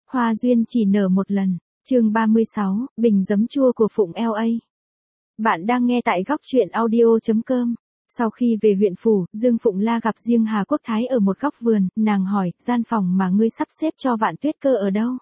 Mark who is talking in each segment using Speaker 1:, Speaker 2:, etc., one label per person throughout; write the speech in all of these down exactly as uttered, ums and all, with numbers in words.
Speaker 1: Hoa duyên chỉ nở một lần. Chương ba mươi sáu, bình giấm chua của Phụng lờ a. Bạn đang nghe tại góc truyện audio chấm com. Sau khi về huyện phủ, Dương Phụng La gặp riêng Hà Quốc Thái ở một góc vườn, nàng hỏi, gian phòng mà ngươi sắp xếp cho Vạn Tuyết Cơ ở đâu?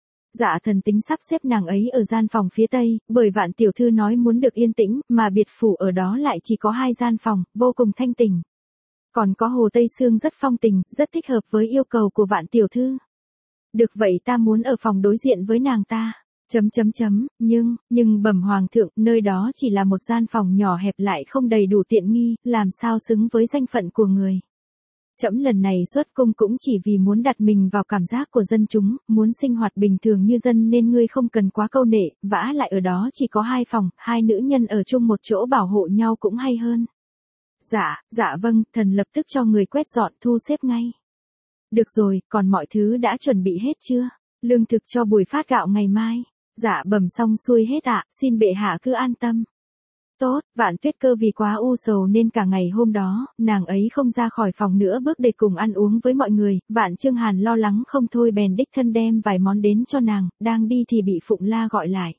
Speaker 1: Dạ thần tính sắp xếp nàng ấy ở gian phòng phía tây, bởi Vạn tiểu thư nói muốn được yên tĩnh, mà biệt phủ ở đó lại chỉ có hai gian phòng, vô cùng thanh tỉnh. Còn có hồ Tây Sương rất phong tình, rất thích hợp với yêu cầu của Vạn tiểu thư. Được vậy ta muốn ở phòng đối diện với nàng ta. Chấm chấm chấm, nhưng, nhưng bẩm hoàng thượng, nơi đó chỉ là một gian phòng nhỏ hẹp lại không đầy đủ tiện nghi, làm sao xứng với danh phận của người. Trẫm lần này xuất cung cũng chỉ vì muốn đặt mình vào cảm giác của dân chúng, muốn sinh hoạt bình thường như dân nên ngươi không cần quá câu nệ, vả lại ở đó chỉ có hai phòng, hai nữ nhân ở chung một chỗ bảo hộ nhau cũng hay hơn. Dạ, dạ vâng, thần lập tức cho người quét dọn thu xếp ngay. Được rồi, còn mọi thứ đã chuẩn bị hết chưa? Lương thực cho buổi phát gạo ngày mai. Dạ bẩm xong xuôi hết ạ, xin bệ hạ cứ an tâm. Tốt, Vạn Tuyết Cơ vì quá u sầu nên cả ngày hôm đó, nàng ấy không ra khỏi phòng nữa bước để cùng ăn uống với mọi người, Vạn Chương Hàn lo lắng không thôi bèn đích thân đem vài món đến cho nàng, đang đi thì bị Phụng La gọi lại.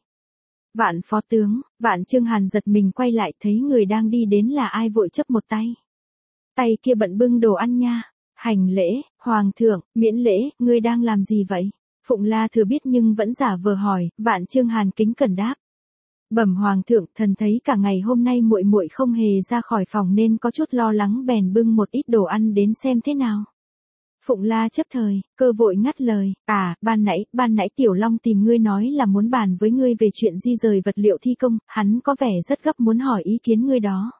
Speaker 1: Vạn phó tướng, Vạn Chương Hàn giật mình quay lại thấy người đang đi đến là ai vội chấp một tay. Tay kia bận bưng đồ ăn nha. Hành lễ, hoàng thượng, miễn lễ, ngươi đang làm gì vậy? Phụng La thừa biết nhưng vẫn giả vờ hỏi, Vạn Chương Hàn kính cẩn đáp. Bẩm hoàng thượng, thần thấy cả ngày hôm nay muội muội không hề ra khỏi phòng nên có chút lo lắng bèn bưng một ít đồ ăn đến xem thế nào. Phụng La chấp thời, cơ vội ngắt lời, à, ban nãy, ban nãy Tiểu Long tìm ngươi nói là muốn bàn với ngươi về chuyện di rời vật liệu thi công, hắn có vẻ rất gấp muốn hỏi ý kiến ngươi đó.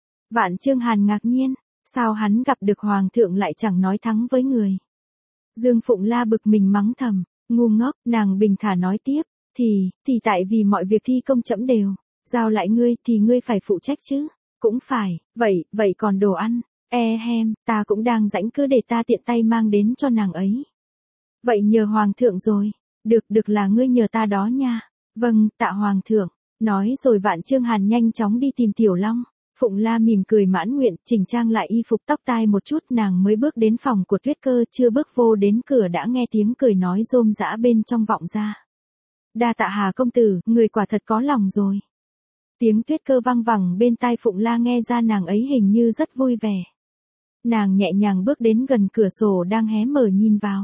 Speaker 1: Vạn Chương Hàn ngạc nhiên. Sao hắn gặp được hoàng thượng lại chẳng nói thắng với người. Dương Phụng La bực mình mắng thầm, ngu ngốc, nàng bình thả nói tiếp, thì, thì tại vì mọi việc thi công chẫm đều, giao lại ngươi thì ngươi phải phụ trách chứ, cũng phải, vậy, vậy còn đồ ăn, e hem, ta cũng đang rãnh cứ để ta tiện tay mang đến cho nàng ấy. Vậy nhờ hoàng thượng rồi, được được là ngươi nhờ ta đó nha, vâng, tạ hoàng thượng, nói rồi Vạn Chương Hàn nhanh chóng đi tìm Tiểu Long. Phụng La mỉm cười mãn nguyện, chỉnh trang lại y phục tóc tai một chút nàng mới bước đến phòng của Tuyết Cơ, chưa bước vô đến cửa đã nghe tiếng cười nói rôm rã bên trong vọng ra. Đa tạ Hà công tử, người quả thật có lòng rồi. Tiếng Tuyết Cơ vang vẳng bên tai Phụng La nghe ra nàng ấy hình như rất vui vẻ. Nàng nhẹ nhàng bước đến gần cửa sổ đang hé mở nhìn vào.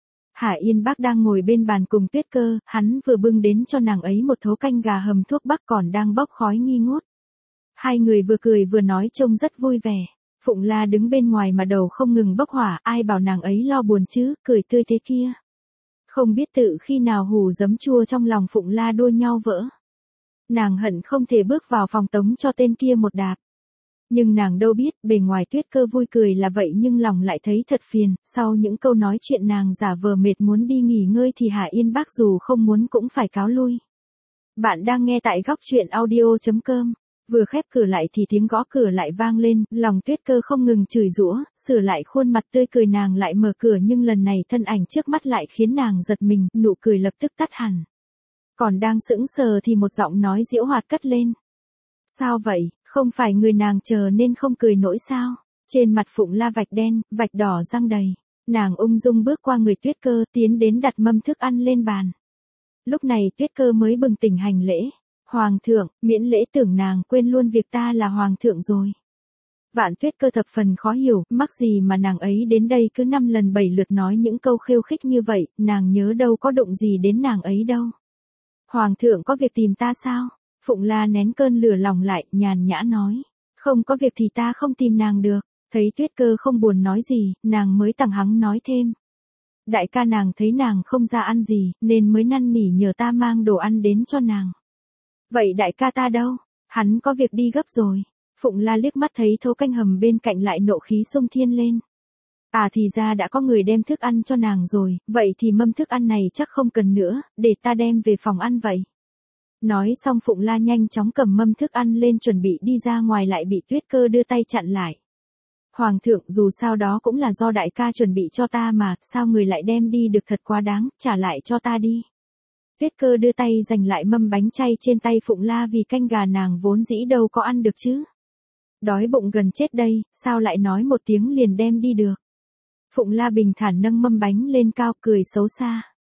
Speaker 1: Hà Yên Bác đang ngồi bên bàn cùng Tuyết Cơ, hắn vừa bưng đến cho nàng ấy một thố canh gà hầm thuốc bắc còn đang bốc khói nghi ngút. Hai người vừa cười vừa nói trông rất vui vẻ. Phụng La đứng bên ngoài mà đầu không ngừng bốc hỏa, ai bảo nàng ấy lo buồn chứ, cười tươi thế kia. Không biết tự khi nào hù giấm chua trong lòng Phụng La đua nhau vỡ. Nàng hận không thể bước vào phòng tống cho tên kia một đạp. Nhưng nàng đâu biết, bề ngoài Tuyết Cơ vui cười là vậy nhưng lòng lại thấy thật phiền, sau những câu nói chuyện nàng giả vờ mệt muốn đi nghỉ ngơi thì Hà Yên Bác dù không muốn cũng phải cáo lui. Bạn đang nghe tại góc truyện audio chấm com. Vừa khép cửa lại thì tiếng gõ cửa lại vang lên, lòng Tuyết Cơ không ngừng chửi giũa, sửa lại khuôn mặt tươi cười nàng lại mở cửa nhưng lần này thân ảnh trước mắt lại khiến nàng giật mình, nụ cười lập tức tắt hẳn. Còn đang sững sờ thì một giọng nói giễu hoạt cất lên. Sao vậy, không phải người nàng chờ nên không cười nổi sao? Trên mặt Phụng La vạch đen, vạch đỏ răng đầy. Nàng ung dung bước qua người Tuyết Cơ tiến đến đặt mâm thức ăn lên bàn. Lúc này Tuyết Cơ mới bừng tỉnh hành lễ. Hoàng thượng, miễn lễ tưởng nàng quên luôn việc ta là hoàng thượng rồi. Vạn Tuyết Cơ thập phần khó hiểu, mắc gì mà nàng ấy đến đây cứ năm lần bảy lượt nói những câu khiêu khích như vậy, nàng nhớ đâu có đụng gì đến nàng ấy đâu. Hoàng thượng có việc tìm ta sao? Phụng La nén cơn lửa lòng lại, nhàn nhã nói. Không có việc thì ta không tìm nàng được. Thấy Tuyết Cơ không buồn nói gì, nàng mới tằng hắng nói thêm. Đại ca nàng thấy nàng không ra ăn gì, nên mới năn nỉ nhờ ta mang đồ ăn đến cho nàng. Vậy đại ca ta đâu? Hắn có việc đi gấp rồi. Phụng La liếc mắt thấy thố canh hầm bên cạnh lại nộ khí xông thiên lên. À thì ra đã có người đem thức ăn cho nàng rồi, vậy thì mâm thức ăn này chắc không cần nữa, để ta đem về phòng ăn vậy. Nói xong Phụng La nhanh chóng cầm mâm thức ăn lên chuẩn bị đi ra ngoài lại bị Tuyết Cơ đưa tay chặn lại. Hoàng thượng dù sao đó cũng là do đại ca chuẩn bị cho ta mà, sao người lại đem đi được thật quá đáng, trả lại cho ta đi. Tuyết Cơ đưa tay giành lại mâm bánh chay trên tay Phụng La vì canh gà nàng vốn dĩ đâu có ăn được chứ. Đói bụng gần chết đây, sao lại nói một tiếng liền đem đi được. Phụng La bình thản nâng mâm bánh lên cao cười xấu xa.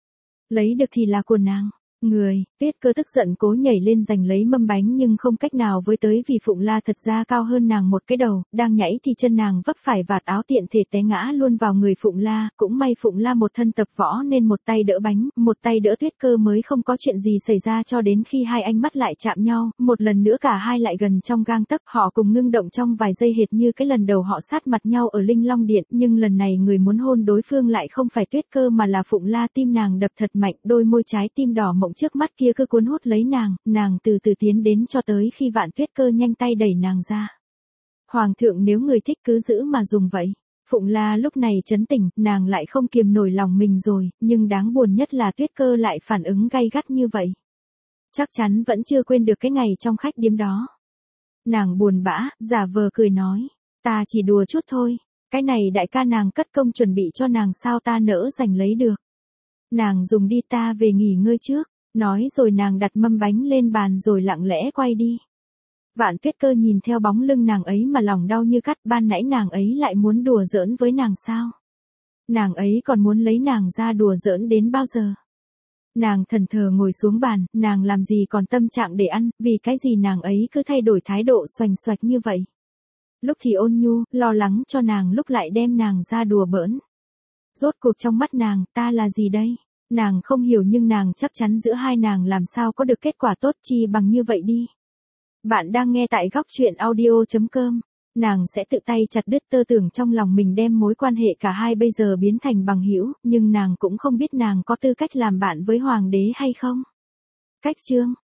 Speaker 1: Lấy được thì là của nàng. Người, Tuyết Cơ tức giận cố nhảy lên giành lấy mâm bánh nhưng không cách nào với tới vì Phụng La thật ra cao hơn nàng một cái đầu, đang nhảy thì chân nàng vấp phải vạt áo tiện thể té ngã luôn vào người Phụng La, cũng may Phụng La một thân tập võ nên một tay đỡ bánh, một tay đỡ Tuyết Cơ mới không có chuyện gì xảy ra cho đến khi hai ánh mắt lại chạm nhau, một lần nữa cả hai lại gần trong gang tấc, họ cùng ngưng động trong vài giây hệt như cái lần đầu họ sát mặt nhau ở Linh Long Điện, nhưng lần này người muốn hôn đối phương lại không phải Tuyết Cơ mà là Phụng La, tim nàng đập thật mạnh, đôi môi trái tim đỏ mộng trước mắt kia cứ cuốn hút lấy nàng, nàng từ từ tiến đến cho tới khi Vạn Tuyết Cơ nhanh tay đẩy nàng ra. Hoàng thượng nếu người thích cứ giữ mà dùng vậy. Phụng La lúc này chấn tỉnh, nàng lại không kiềm nổi lòng mình rồi, nhưng đáng buồn nhất là Tuyết Cơ lại phản ứng gay gắt như vậy. Chắc chắn vẫn chưa quên được cái ngày trong khách điếm đó. Nàng buồn bã, giả vờ cười nói, ta chỉ đùa chút thôi, cái này đại ca nàng cất công chuẩn bị cho nàng sao ta nỡ giành lấy được. Nàng dùng đi ta về nghỉ ngơi trước. Nói rồi nàng đặt mâm bánh lên bàn rồi lặng lẽ quay đi. Vạn Tuyết Cơ nhìn theo bóng lưng nàng ấy mà lòng đau như cắt, ban nãy nàng ấy lại muốn đùa giỡn với nàng sao? Nàng ấy còn muốn lấy nàng ra đùa giỡn đến bao giờ? Nàng thẫn thờ ngồi xuống bàn, nàng làm gì còn tâm trạng để ăn, vì cái gì nàng ấy cứ thay đổi thái độ xoành xoạch như vậy? Lúc thì ôn nhu, lo lắng cho nàng, lúc lại đem nàng ra đùa bỡn. Rốt cuộc trong mắt nàng, ta là gì đây? Nàng không hiểu nhưng nàng chắc chắn giữa hai nàng làm sao có được kết quả tốt chi bằng như vậy đi. Bạn đang nghe tại góc truyện audio chấm com. Nàng sẽ tự tay chặt đứt tơ tưởng trong lòng mình đem mối quan hệ cả hai bây giờ biến thành bằng hữu, nhưng nàng cũng không biết nàng có tư cách làm bạn với hoàng đế hay không. Cách chương